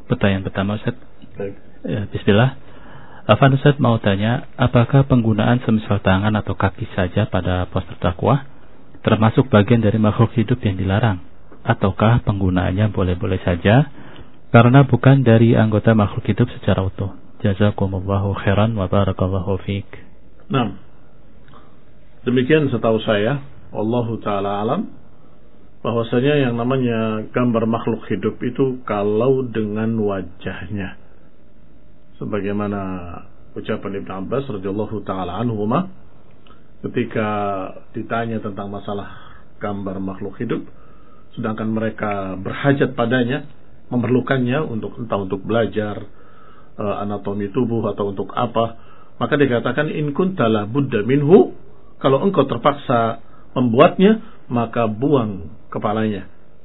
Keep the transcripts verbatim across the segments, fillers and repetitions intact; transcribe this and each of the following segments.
pertanyaan pertama Ustaz. Baik. Ya, bismillah. Afan Ustaz mau tanya, apakah penggunaan semisal tangan atau kaki saja pada poster dakwah termasuk bagian dari makhluk hidup yang dilarang? Ataukah penggunaannya boleh-boleh saja karena bukan dari anggota makhluk hidup secara utuh? Jazakumullahu khairan wa barakallahu fiik. Nah, demikian setahu saya, wallahu ta'ala alam, bahwasanya yang namanya gambar makhluk hidup itu kalau dengan wajahnya, sebagaimana ucapan Ibn Abbas radhiyallahu ta'ala anhuma ketika ditanya tentang masalah gambar makhluk hidup, sedangkan mereka berhajat padanya, memerlukannya untuk entah untuk belajar uh, anatomi tubuh atau untuk apa, maka dikatakan in kunta la budda minhu, kalau engkau terpaksa membuatnya maka buang kepalanya.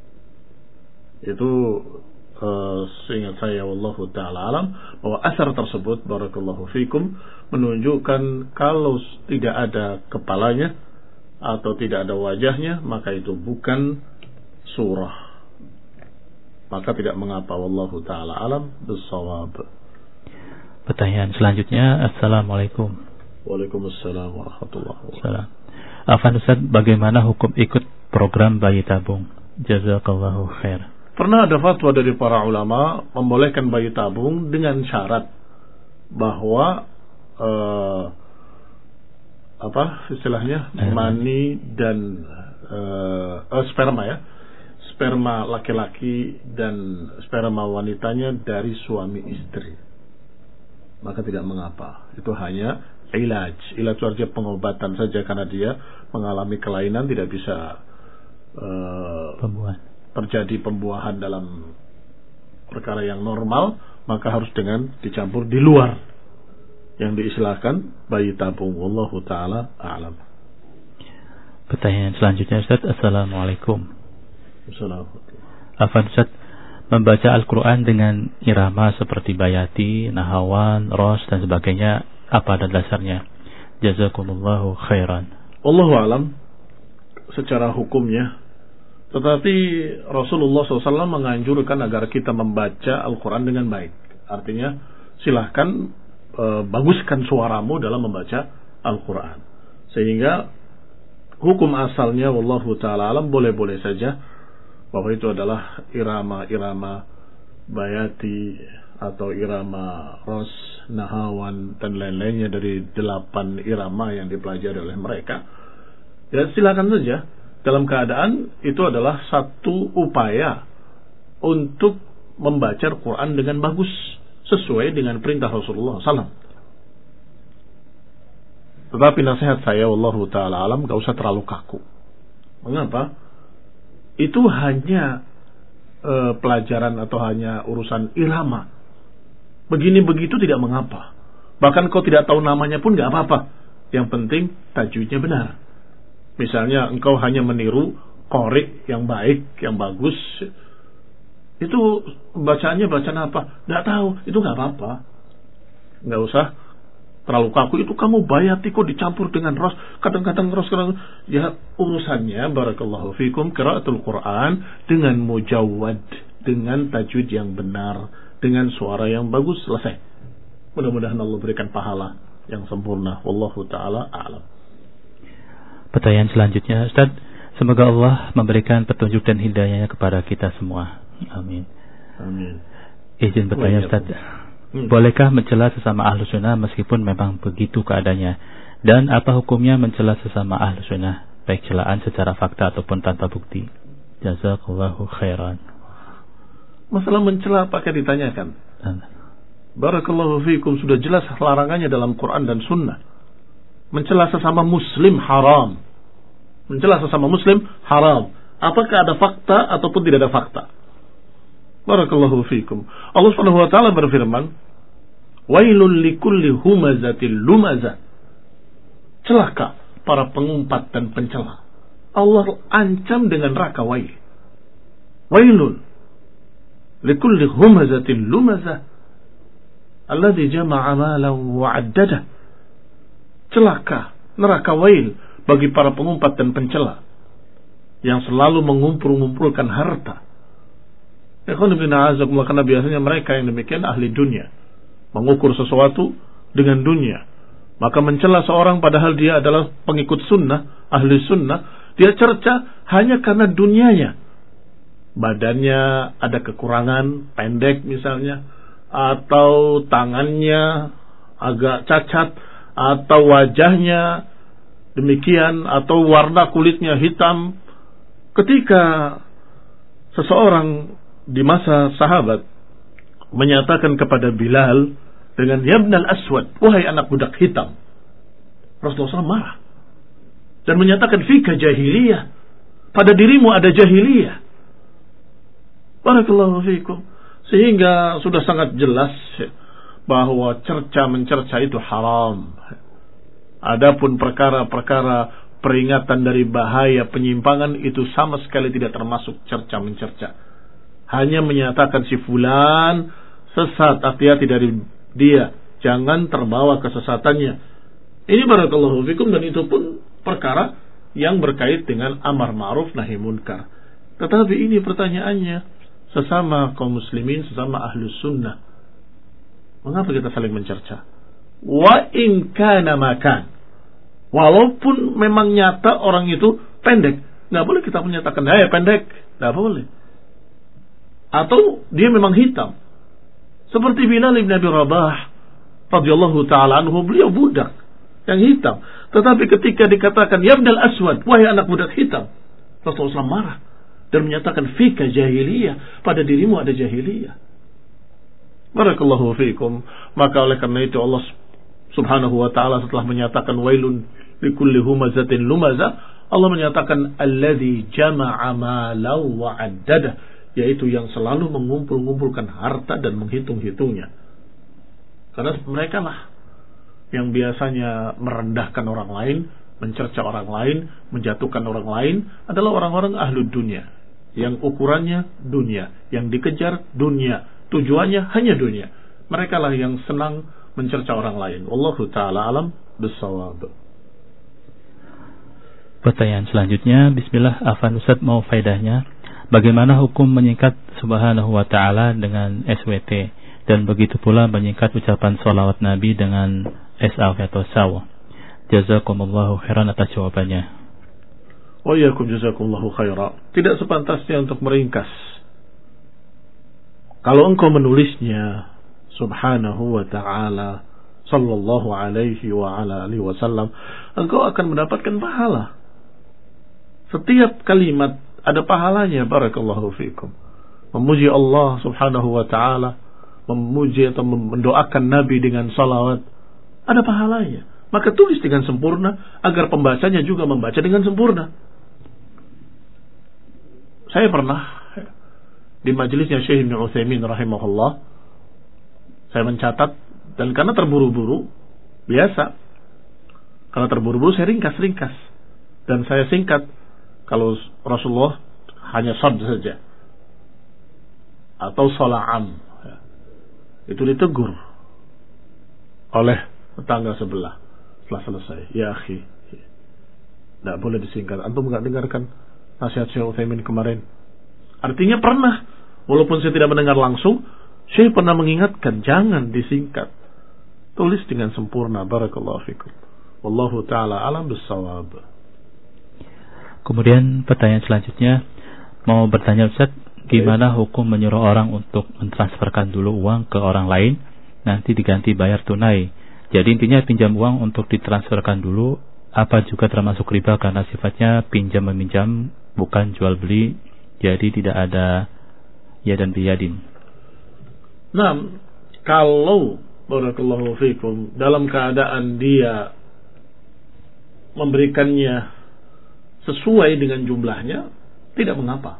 Itu uh, seingat saya wallahu ta'ala alam, bahwa asar tersebut barakallahu fikum menunjukkan kalau tidak ada kepalanya atau tidak ada wajahnya maka itu bukan surah, maka tidak mengapa, wallahu ta'ala alam bissawab. Pertanyaan selanjutnya, assalamualaikum. Waalaikumsalam warahmatullahi wabarakatuh. Afan Ustaz, bagaimana hukum ikut program bayi tabung? Jazakallahu khair. Pernah ada fatwa dari para ulama membolehkan bayi tabung dengan syarat bahwa uh, apa istilahnya mani dan uh, uh, sperma ya, sperma laki-laki dan sperma wanitanya dari suami istri, maka tidak mengapa. Itu hanya ilaj, ilaj saja, pengobatan saja, karena dia mengalami kelainan, tidak bisa uh, Pembuahan. terjadi pembuahan dalam perkara yang normal, maka harus dengan dicampur di luar yang diistilahkan bayi tabung. Wallahu ta'ala a'lam. Pertanyaan selanjutnya Ustaz, assalamualaikum. Assalamualaikum. Afan Ustaz, membaca Al-Quran dengan irama seperti bayati, nahawan, ros dan sebagainya, apa dan dasarnya? Jazakumullahu khairan. Wallahu a'lam secara hukumnya, tetapi Rasulullah shallallahu alaihi wasallam menganjurkan agar kita membaca Al-Quran dengan baik. Artinya silahkan e, baguskan suaramu dalam membaca Al-Quran, sehingga hukum asalnya wallahu ta'ala alam boleh-boleh saja, bahwa itu adalah irama-irama bayati atau irama ros, nahawan dan lain-lainnya dari delapan irama yang dipelajari oleh mereka. Ya silakan saja, dalam keadaan itu adalah satu upaya untuk membaca Al-Quran dengan bagus sesuai dengan perintah Rasulullah shallallahu alaihi wasallam. Tetapi nasihat saya wallahu ta'ala alam, gak usah terlalu kaku. Mengapa? Itu hanya e, pelajaran atau hanya urusan irama. Begini begitu tidak mengapa. Bahkan kau tidak tahu namanya pun gak apa-apa. Yang penting tajwidnya benar. Misalnya engkau hanya meniru qori yang baik, yang bagus, itu bacaannya bacaan apa? Gak tahu, itu gak apa-apa. Gak usah terlalu kaku. Itu kamu bayati kok dicampur dengan ros, kadang-kadang ros, kadang ya urusannya barakallahu fikum qiraatul Quran dengan mujawwad, dengan tajwid yang benar, dengan suara yang bagus, selesai. Mudah-mudahan Allah berikan pahala yang sempurna. Wallahu ta'ala a'lam. Pertanyaan selanjutnya Ustaz, semoga Allah memberikan petunjuk dan hidayahnya kepada kita semua. Amin. Amin. Izin bertanya Ustaz, hmm. bolehkah mencela sesama ahlu sunnah meskipun memang begitu keadaannya? Dan apa hukumnya mencela sesama ahlu sunnah, baik celaan secara fakta ataupun tanpa bukti? Jazakallahu khairan. Masalah mencela pakai ditanyakan. Barakallahu fiikum, sudah jelas larangannya dalam Quran dan Sunnah. Mencela sesama muslim haram. Mencela sesama muslim haram. Apakah ada fakta ataupun tidak ada fakta? Barakallahu fiikum. Allah Subhanahu wa taala berfirman, "Wailul likulli humazatil lumazah." Celaka para pengumpat dan pencela. Allah ancam dengan neraka wail. Wailun likulli humazatil lumazah alladzi jama'a malan wa 'addadah. Celaka, neraka wail bagi para pengumpat dan pencela yang selalu mengumpul-ngumpulkan harta Karena biasanya mereka yang demikian ahli dunia, mengukur sesuatu dengan dunia. Maka mencela seorang padahal dia adalah pengikut sunnah, ahli sunnah, dia cerca hanya karena dunianya. Badannya ada kekurangan, pendek misalnya, atau tangannya agak cacat, atau wajahnya demikian, atau warna kulitnya hitam. Ketika seseorang di masa sahabat menyatakan kepada Bilal dengan Yabnal Aswad, wahai anak budak hitam, Rasulullah shallallahu alaihi wasallam marah dan menyatakan fika jahiliyah, pada dirimu ada jahiliyah. Barakallahu fikum. Sehingga sudah sangat jelas bahwa cerca mencerca itu haram. Adapun perkara-perkara peringatan dari bahaya penyimpangan itu sama sekali tidak termasuk cerca mencerca. Hanya menyatakan si fulan sesat, hati-hati dari dia, jangan terbawa kesesatannya. Ini barakallahu fikum, dan itu pun perkara yang berkait dengan amar ma'ruf nahi munkar. Tetapi ini pertanyaannya, sesama kaum muslimin, sesama ahlus sunnah, mengapa kita saling mencerca? Wa in kana makan, walaupun memang nyata orang itu pendek, nggak boleh kita menyatakan hey pendek, nggak boleh. Atau dia memang hitam, seperti Bilal bin Abi Rabah radhiyallahu taala anhu, beliau budak yang hitam, tetapi ketika dikatakan ya Ibnal Aswad, wahai anak budak hitam, Rasulullah shallallahu alaihi wasallam marah dan menyatakan fika jahiliyah, pada dirimu ada jahiliyah. Barakallahu fiikum. Maka oleh karena itu Allah subhanahu wa ta'ala setelah menyatakan wailun likulli humazatin lumazah, Allah menyatakan alladzi jama'a malan wa 'addada, yaitu yang selalu mengumpul-ngumpulkan harta dan menghitung-hitungnya. Karena mereka lah yang biasanya merendahkan orang lain, mencerca orang lain, menjatuhkan orang lain, adalah orang-orang ahlud dunia, yang ukurannya dunia, yang dikejar dunia, tujuannya hanya dunia. Mereka lah yang senang mencerca orang lain. Wallahu ta'ala alam bissawab. Pertanyaan selanjutnya, bismillah, Afan Ustaz, mau faedahnya, bagaimana hukum menyingkat subhanahu wa ta'ala dengan S W T, dan begitu pula menyingkat ucapan sholawat Nabi dengan S A W atau saw? Jazakumullahu khairan atas jawabannya. Wa iyyakum jazakumullahu khairan. Tidak sepantasnya untuk meringkas. Kalau engkau menulisnya subhanahu wa ta'ala sallallahu alaihi wa ala alihi wasallam, engkau akan mendapatkan pahala. Setiap kalimat ada pahalanya. Barakallahu fikum. Memuji Allah subhanahu wa ta'ala, memuji atau mendoakan Nabi dengan salawat, ada pahalanya. Maka tulis dengan sempurna agar pembacanya juga membaca dengan sempurna. Saya pernah di majelisnya Syekh Ibnu Utsaimin rahimahullah, saya mencatat, dan karena terburu-buru, biasa, karena terburu-buru saya ringkas-ringkas dan saya singkat. Kalau Rasulullah hanya sad saja atau sala'am, itu ditegur oleh tetangga sebelah setelah selesai. Ya akhi, tidak boleh disingkat. Antum nggak dengarkan nasihat Syekh Utsaimin kemarin? Artinya pernah, walaupun saya tidak mendengar langsung, Syekh pernah mengingatkan jangan disingkat, tulis dengan sempurna. Barakallahu fikum. Wallahu ta'ala alam bissawab. Kemudian pertanyaan selanjutnya, mau bertanya Ustaz, gimana hukum menyuruh orang untuk mentransferkan dulu uang ke orang lain, nanti diganti bayar tunai? Jadi intinya pinjam uang untuk ditransferkan dulu, apa juga termasuk riba karena sifatnya pinjam meminjam, bukan jual beli, jadi tidak ada ya dan biyadin. Nah, kalau barakallahu fikum dalam keadaan dia memberikannya sesuai dengan jumlahnya, tidak mengapa.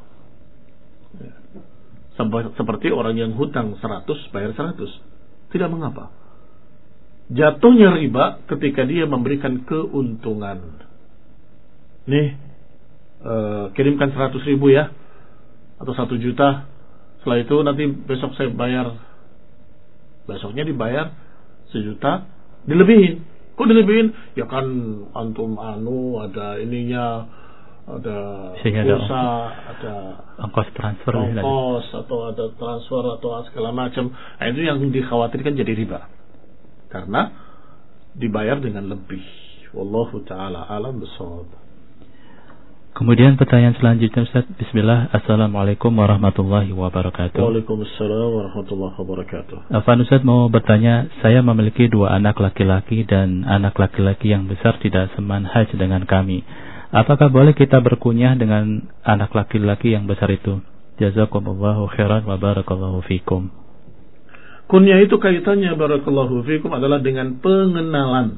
Seperti orang yang hutang seratus bayar seratus, tidak mengapa. Jatuhnya riba ketika dia memberikan keuntungan. Nih, uh, kirimkan seratus ribu ya, atau satu juta. Setelah itu nanti besok saya bayar. Besoknya dibayar sejuta, dilebihin. Kok dilebihin? Ya kan antum anu ada ininya, ada Sehingga pulsa, ada ongkos transfer, ongkos atau ada transfer atau segala macam. Nah, itu yang dikhawatirkan jadi riba. Karena dibayar dengan lebih. Wallahu taala alam bissawab. Kemudian pertanyaan selanjutnya Ustaz. Bismillah. Assalamualaikum warahmatullahi wabarakatuh. Waalaikumsalam warahmatullahi wabarakatuh. Afan Ustaz mau bertanya, saya memiliki dua anak laki-laki dan anak laki-laki yang besar tidak semanhaj dengan kami. Apakah boleh kita berkunyah dengan anak laki-laki yang besar itu? Jazakumullahu khairan wa barakallahu fikum. Kunyah itu kaitannya barakallahu fikum adalah dengan pengenalan.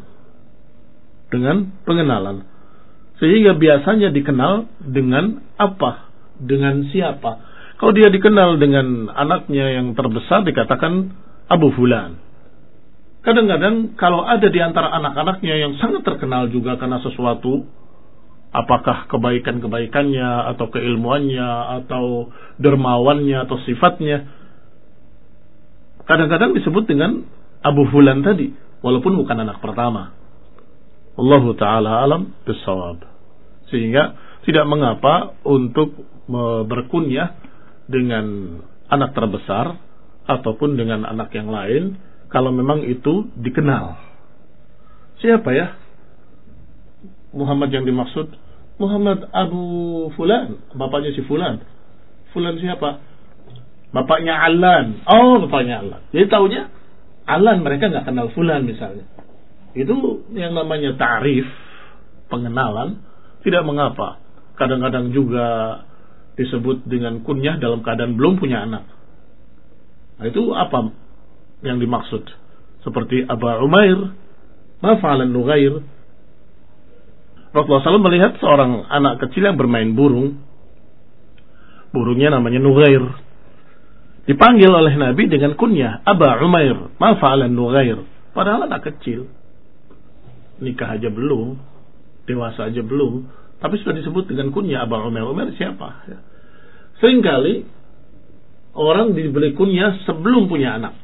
Dengan pengenalan. Sehingga biasanya dikenal dengan apa? Dengan siapa? Kalau dia dikenal dengan anaknya yang terbesar dikatakan Abu Fulan. Kadang-kadang kalau ada di antara anak-anaknya yang sangat terkenal juga karena sesuatu, apakah kebaikan-kebaikannya atau keilmuannya atau dermawannya atau sifatnya, kadang-kadang disebut dengan Abu Fulan tadi, walaupun bukan anak pertama. Allahu ta'ala alam bisawab. Sehingga tidak mengapa untuk berkunyah dengan anak terbesar ataupun dengan anak yang lain kalau memang itu dikenal. Siapa ya Muhammad yang dimaksud? Muhammad Abu Fulan, bapaknya si Fulan. Fulan siapa? Bapaknya Alan. Oh, bapaknya Alan. Jadi taunya Alan, mereka nggak kenal Fulan misalnya. Itu yang namanya ta'rif, pengenalan, tidak mengapa. Kadang-kadang juga disebut dengan kunyah dalam keadaan belum punya anak. Nah, itu apa yang dimaksud? Seperti Aba Umair, ma fa'alan Nughair. Rasulullah shallallahu alaihi wasallam melihat seorang anak kecil yang bermain burung. Burungnya namanya Nughair. Dipanggil oleh Nabi dengan kunyah, Aba Umair, ma fa'alan Nughair. Padahal anak kecil. Nikah aja belum, dewasa aja belum, tapi sudah disebut dengan kunyah Aba Umair. Umair siapa? Seringkali orang diberi kunyah sebelum punya anak,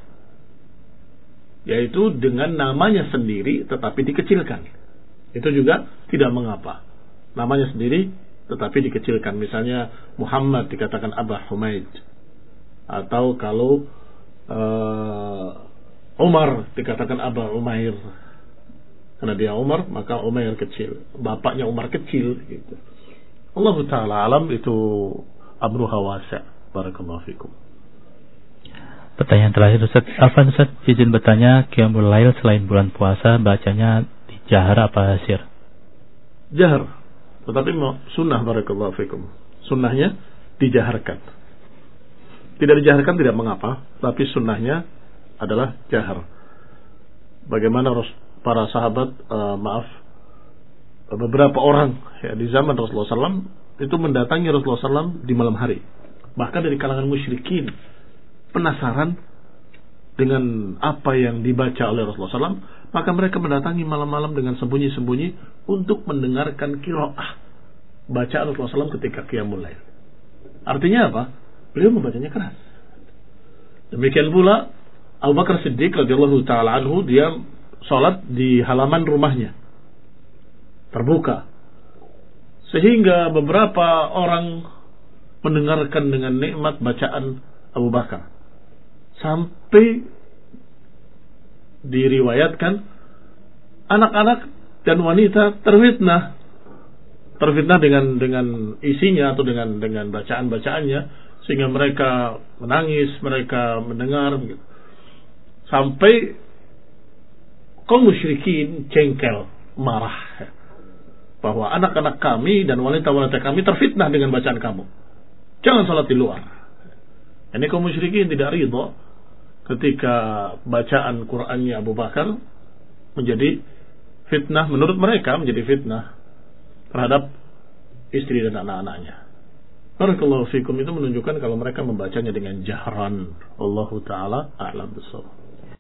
yaitu dengan namanya sendiri tetapi dikecilkan. Itu juga tidak mengapa. Namanya sendiri tetapi dikecilkan. Misalnya Muhammad dikatakan Aba Humaid, atau kalau uh, Umar dikatakan Aba Umair. Karena dia Umar, maka Umair kecil. Bapaknya Umar kecil. Gitu. Allah Ta'ala alam, itu amruha wasi'. Barakallahu fikum. Pertanyaan terakhir Ustaz. Afan Ustaz, izin bertanya, Qiyamul Lail selain bulan puasa bacanya di jahar apa sir? Jahar. Tetapi sunnah, barakallahu fikum. Sunnahnya dijaharkan. Tidak dijaharkan tidak mengapa, tapi sunnahnya adalah jahar. Bagaimana Rasul para sahabat, uh, maaf, beberapa orang ya, di zaman Rasulullah shallallahu alaihi wasallam itu mendatangi Rasulullah shallallahu alaihi wasallam di malam hari. Bahkan dari kalangan musyrikin penasaran dengan apa yang dibaca oleh Rasulullah shallallahu alaihi wasallam, maka mereka mendatangi malam-malam dengan sembunyi-sembunyi untuk mendengarkan qiraah bacaan Rasulullah shallallahu alaihi wasallam ketika Qiyamul Lail. Artinya apa? Beliau membacanya keras. Demikian pula Abu Bakar Siddiq radhiyallahu taala anhu, dia sholat di halaman rumahnya terbuka, sehingga beberapa orang mendengarkan dengan nikmat bacaan Abu Bakar, sampai diriwayatkan anak-anak dan wanita terfitnah terfitnah dengan dengan isinya atau dengan dengan bacaan-bacaannya, sehingga mereka menangis, mereka mendengar gitu. Sampai kaum musyrikin jengkel, marah bahwa anak-anak kami dan wanita-wanita kami terfitnah dengan bacaan kamu. Jangan salat di luar. Ini kaum musyrikin tidak ridha ketika bacaan Qur'annya Abu Bakar menjadi fitnah, menurut mereka menjadi fitnah terhadap istri dan anak-anaknya. Barakallahu fikum, itu menunjukkan kalau mereka membacanya dengan jahran. Allahu ta'ala a'lam bissawab.